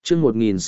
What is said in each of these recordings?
chương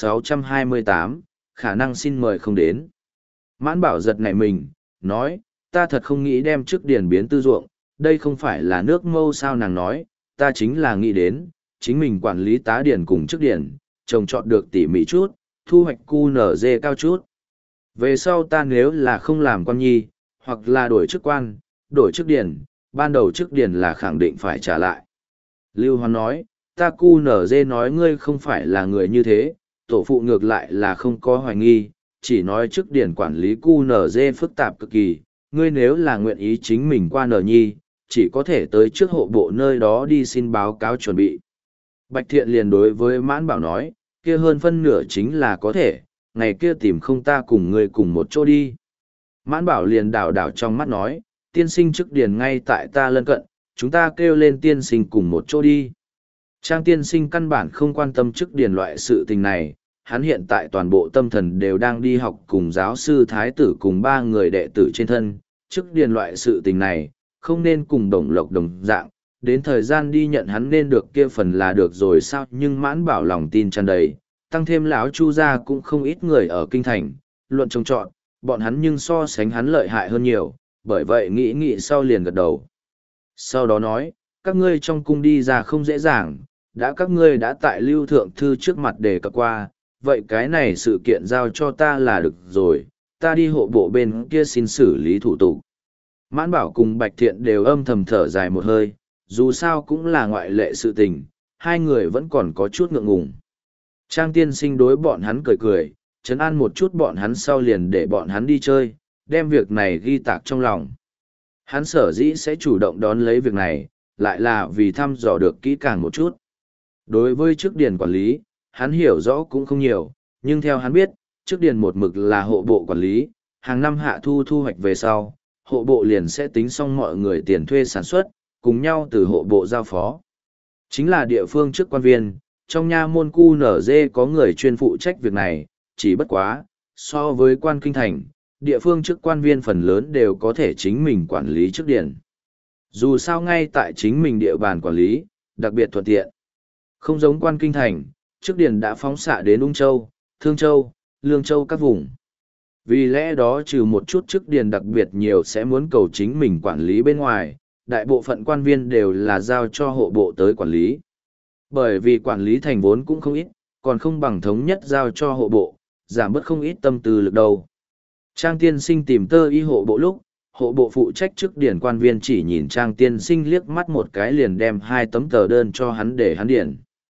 1628, khả năng xin mời không đến. Mãn Bảo giật nảy mình, nói, ta thật không nghĩ đem trước điền biến tư ruộng, đây không phải là nước mâu sao. Nàng nói, ta chính là nghĩ đến, chính mình quản lý tá điền cùng trước điền, trồng trọt được tỉ mỉ chút, thu hoạch QNZ cao chút. Về sau ta nếu là không làm quan nhi, hoặc là đổi chức quan, đổi chức điền, ban đầu chức điền là khẳng định phải trả lại. Lưu Hoán nói, ta QNZ nói ngươi không phải là người như thế, tổ phụ ngược lại là không có hoài nghi, chỉ nói chức điền quản lý QNZ phức tạp cực kỳ, ngươi nếu là nguyện ý chính mình qua nở nhi, chỉ có thể tới trước hộ bộ nơi đó đi xin báo cáo chuẩn bị. Bạch Thiện liền đối với Mãn Bảo nói, kia hơn phân nửa chính là có thể, ngày kia tìm không ta cùng ngươi cùng một chỗ đi. Mãn Bảo liền đảo đảo trong mắt nói, tiên sinh chức điền ngay tại ta lân cận, chúng ta kêu lên tiên sinh cùng một chỗ đi. Trang tiên sinh căn bản không quan tâm chức điền loại sự tình này, hắn hiện tại toàn bộ tâm thần đều đang đi học cùng giáo sư thái tử cùng 3 người đệ tử trên thân, chức điền loại sự tình này, không nên cùng đồng lộc đồng dạng, đến thời gian đi nhận hắn nên được kia phần là được rồi sao. Nhưng Mãn Bảo lòng tin tràn đầy, tăng thêm lão Chu gia cũng không ít người ở kinh thành, luận trông chọn, bọn hắn nhưng so sánh hắn lợi hại hơn nhiều, bởi vậy nghĩ sau liền gật đầu. Sau đó nói, các ngươi trong cung đi ra không dễ dàng, đã các ngươi đã tại Lưu Thượng Thư trước mặt đề cập qua, vậy cái này sự kiện giao cho ta là được rồi, ta đi hộ bộ bên kia xin xử lý thủ tục. Mãn Bảo cùng Bạch Thiện đều âm thầm thở dài một hơi, dù sao cũng là ngoại lệ sự tình, hai người vẫn còn có chút ngượng ngùng. Trang tiên sinh đối bọn hắn cười cười, trấn an một chút bọn hắn sau liền để bọn hắn đi chơi, đem việc này ghi tạc trong lòng. Hắn sở dĩ sẽ chủ động đón lấy việc này, lại là vì thăm dò được kỹ càng một chút. Đối với chức điền quản lý, hắn hiểu rõ cũng không nhiều, nhưng theo hắn biết, chức điền một mực là hộ bộ quản lý, hàng năm hạ thu hoạch về sau, hộ bộ liền sẽ tính xong mọi người tiền thuê sản xuất, cùng nhau từ hộ bộ giao phó. Chính là địa phương chức quan viên, trong nha môn QNZ có người chuyên phụ trách việc này, chỉ bất quá, so với quan kinh thành, địa phương chức quan viên phần lớn đều có thể chính mình quản lý chức điền. Dù sao ngay tại chính mình địa bàn quản lý, đặc biệt thuận tiện. Không giống quan kinh thành, chức điền đã phóng xạ đến Ung Châu, Thương Châu, Lương Châu các vùng. Vì lẽ đó trừ một chút chức điền đặc biệt nhiều sẽ muốn cầu chính mình quản lý bên ngoài, đại bộ phận quan viên đều là giao cho hộ bộ tới quản lý. Bởi vì quản lý thành vốn cũng không ít, còn không bằng thống nhất giao cho hộ bộ, giảm bớt không ít tâm tư lực đầu. Trang tiên sinh tìm tơ y hộ bộ lúc, hộ bộ phụ trách chức điển quan viên chỉ nhìn Trang tiên sinh liếc mắt một cái liền đem 2 tấm tờ đơn cho hắn để hắn điển.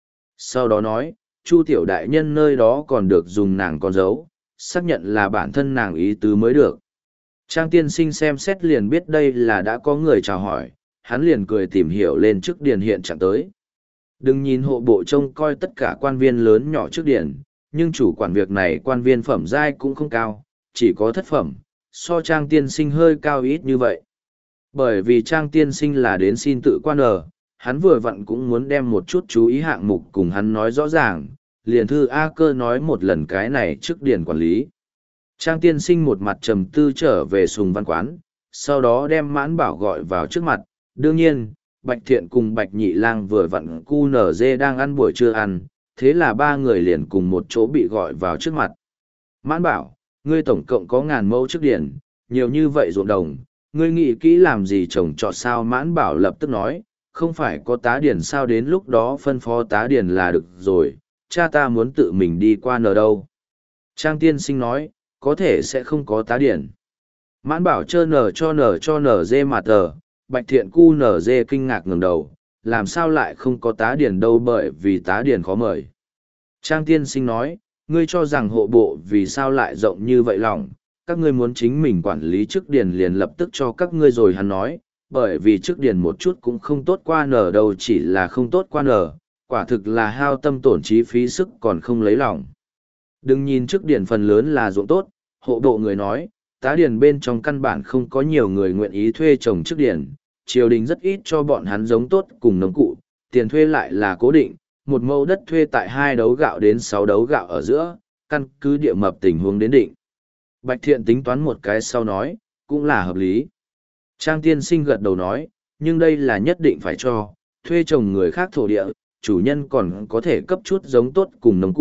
Sau đó nói, Chu tiểu đại nhân nơi đó còn được dùng nàng con dấu, xác nhận là bản thân nàng ý tứ mới được. Trang tiên sinh xem xét liền biết đây là đã có người chào hỏi, hắn liền cười tìm hiểu lên chức điển hiện trạng tới. Đừng nhìn hộ bộ trông coi tất cả quan viên lớn nhỏ chức điển, nhưng chủ quản việc này quan viên phẩm giai cũng không cao, chỉ có thất phẩm, so Trang tiên sinh hơi cao ít như vậy. Bởi vì Trang tiên sinh là đến xin tự quan ở, hắn vừa vặn cũng muốn đem một chút chú ý hạng mục cùng hắn nói rõ ràng, liền thư A Cơ nói một lần cái này trước điển quản lý. Trang tiên sinh một mặt trầm tư trở về Sùng Văn Quán, sau đó đem Mãn Bảo gọi vào trước mặt. Đương nhiên, Bạch Thiện cùng Bạch Nhị Lang vừa vặn QNZ đang ăn buổi trưa ăn, thế là 3 người liền cùng một chỗ bị gọi vào trước mặt. Mãn Bảo, ngươi tổng cộng có 1000 mẫu trước điển, nhiều như vậy ruộng đồng, ngươi nghĩ kỹ làm gì trồng trọt sao? Mãn Bảo lập tức nói, không phải có tá điển sao, đến lúc đó phân phó tá điển là được rồi, cha ta muốn tự mình đi qua nờ đâu. Trang tiên sinh nói, có thể sẽ không có tá điển. Mãn Bảo chơ nở cho nở dê mà tờ, Bạch Thiện cu nở dê kinh ngạc ngẩng đầu, làm sao lại không có tá điển đâu, bởi vì tá điển khó mời. Trang tiên sinh nói, ngươi cho rằng hộ bộ vì sao lại rộng như vậy lòng, các ngươi muốn chính mình quản lý chức điển liền lập tức cho các ngươi rồi. Hắn nói, bởi vì chức điển một chút cũng không tốt qua nở đâu, chỉ là không tốt qua nở, quả thực là hao tâm tổn trí phí sức còn không lấy lòng. Đừng nhìn chức điển phần lớn là ruộng tốt, hộ bộ người nói, tá điển bên trong căn bản không có nhiều người nguyện ý thuê trồng chức điển, triều đình rất ít cho bọn hắn giống tốt cùng nông cụ, tiền thuê lại là cố định, 1 mẫu đất thuê tại 2 đấu gạo đến 6 đấu gạo ở giữa, căn cứ địa mập tình huống đến định. Bạch Thiện tính toán một cái sau nói, cũng là hợp lý. Trang tiên sinh gật đầu nói, nhưng đây là nhất định phải cho, thuê trồng người khác thổ địa, chủ nhân còn có thể cấp chút giống tốt cùng nông cụ,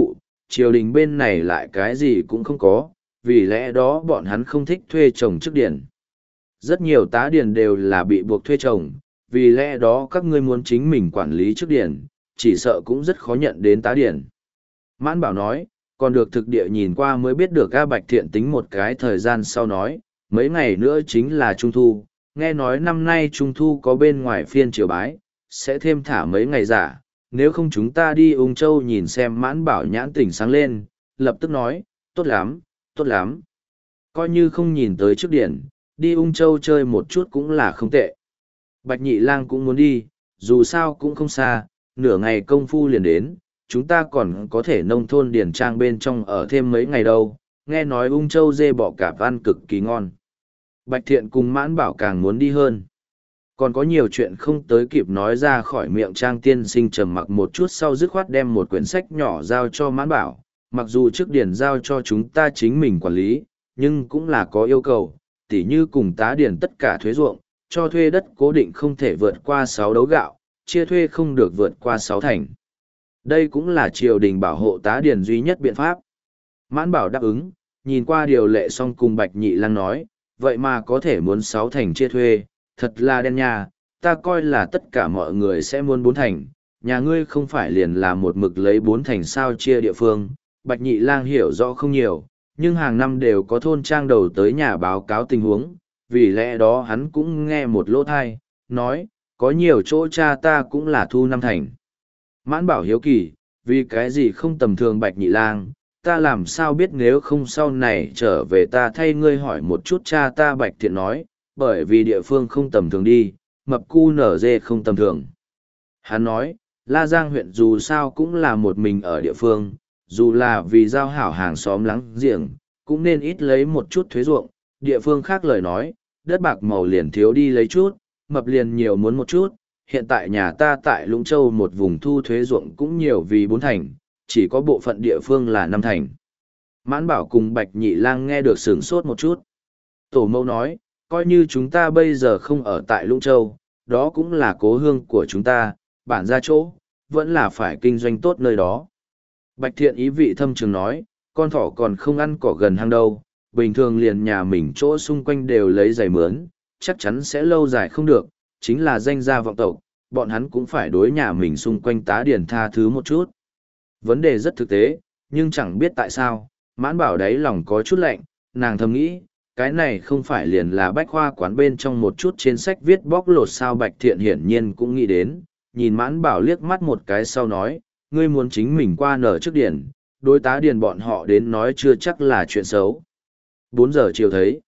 triều đình bên này lại cái gì cũng không có, vì lẽ đó bọn hắn không thích thuê trồng chức điển. Rất nhiều tá điển đều là bị buộc thuê trồng, vì lẽ đó các ngươi muốn chính mình quản lý chức điển, chỉ sợ cũng rất khó nhận đến tá điển. Mãn Bảo nói, còn được thực địa nhìn qua mới biết được A Bạch Thiện tính một cái thời gian sau nói, mấy ngày nữa chính là Trung Thu, nghe nói năm nay Trung Thu có bên ngoài phiên triều bái, sẽ thêm thả mấy ngày giả, nếu không chúng ta đi Ung Châu nhìn xem. Mãn Bảo nhãn tỉnh sáng lên, lập tức nói, tốt lắm, tốt lắm. Coi như không nhìn tới trước điển, đi Ung Châu chơi một chút cũng là không tệ. Bạch Nhị Lang cũng muốn đi, dù sao cũng không xa, nửa ngày công phu liền đến, chúng ta còn có thể nông thôn điển trang bên trong ở thêm mấy ngày đâu, nghe nói Ung Châu dê bọ cạp ăn cực kỳ ngon. Bạch Thiện cùng Mãn Bảo càng muốn đi hơn. Còn có nhiều chuyện không tới kịp nói ra khỏi miệng Trang tiên sinh trầm mặc một chút sau dứt khoát đem một quyển sách nhỏ giao cho Mãn Bảo, mặc dù trước điển giao cho chúng ta chính mình quản lý, nhưng cũng là có yêu cầu, tỉ như cùng tá điển tất cả thuế ruộng, cho thuê đất cố định không thể vượt qua 6 đấu gạo, chia thuê không được vượt qua 6 thành. Đây cũng là triều đình bảo hộ tá điển duy nhất biện pháp. Mãn Bảo đáp ứng, nhìn qua điều lệ xong cùng Bạch Nhị Lang nói, vậy mà có thể muốn 6 thành chia thuê, thật là đen nha, ta coi là tất cả mọi người sẽ muốn 4 thành, nhà ngươi không phải liền là một mực lấy 4 thành sao chia địa phương. Bạch Nhị Lang hiểu rõ không nhiều, nhưng hàng năm đều có thôn trang đầu tới nhà báo cáo tình huống, vì lẽ đó hắn cũng nghe một lỗ thai, nói, có nhiều chỗ cha ta cũng là thu 5 thành. Mãn Bảo hiếu kỳ, vì cái gì không tầm thường Bạch Nhị Lang, ta làm sao biết nếu không sau này trở về ta thay ngươi hỏi một chút. Cha ta Bạch Thiện nói, bởi vì địa phương không tầm thường đi, mập cu nở dê không tầm thường. Hắn nói, La Giang huyện dù sao cũng là một mình ở địa phương, dù là vì giao hảo hàng xóm láng giềng, cũng nên ít lấy một chút thuế ruộng. Địa phương khác lời nói, đất bạc màu liền thiếu đi lấy chút, mập liền nhiều muốn một chút. Hiện tại nhà ta tại Lũng Châu một vùng thu thuế ruộng cũng nhiều vì 4 thành, chỉ có bộ phận địa phương là 5 thành. Mãn Bảo cùng Bạch Nhị Lang nghe được sửng sốt một chút. Tổ mẫu nói, coi như chúng ta bây giờ không ở tại Lũng Châu, đó cũng là cố hương của chúng ta, bản ra chỗ, vẫn là phải kinh doanh tốt nơi đó. Bạch Thiện ý vị thâm trường nói, con thỏ còn không ăn cỏ gần hang đâu, bình thường liền nhà mình chỗ xung quanh đều lấy giày mướn, chắc chắn sẽ lâu dài không được, chính là danh gia vọng tộc, bọn hắn cũng phải đối nhà mình xung quanh tá điển tha thứ một chút. Vấn đề rất thực tế, nhưng chẳng biết tại sao, Mãn Bảo đáy lòng có chút lạnh, nàng thầm nghĩ, cái này không phải liền là bách khoa quán bên trong một chút trên sách viết bóc lột sao. Bạch Thiện hiển nhiên cũng nghĩ đến, nhìn Mãn Bảo liếc mắt một cái sau nói, ngươi muốn chính mình qua nở trước điển, đối tá điển bọn họ đến nói chưa chắc là chuyện xấu. 4 giờ chiều thấy.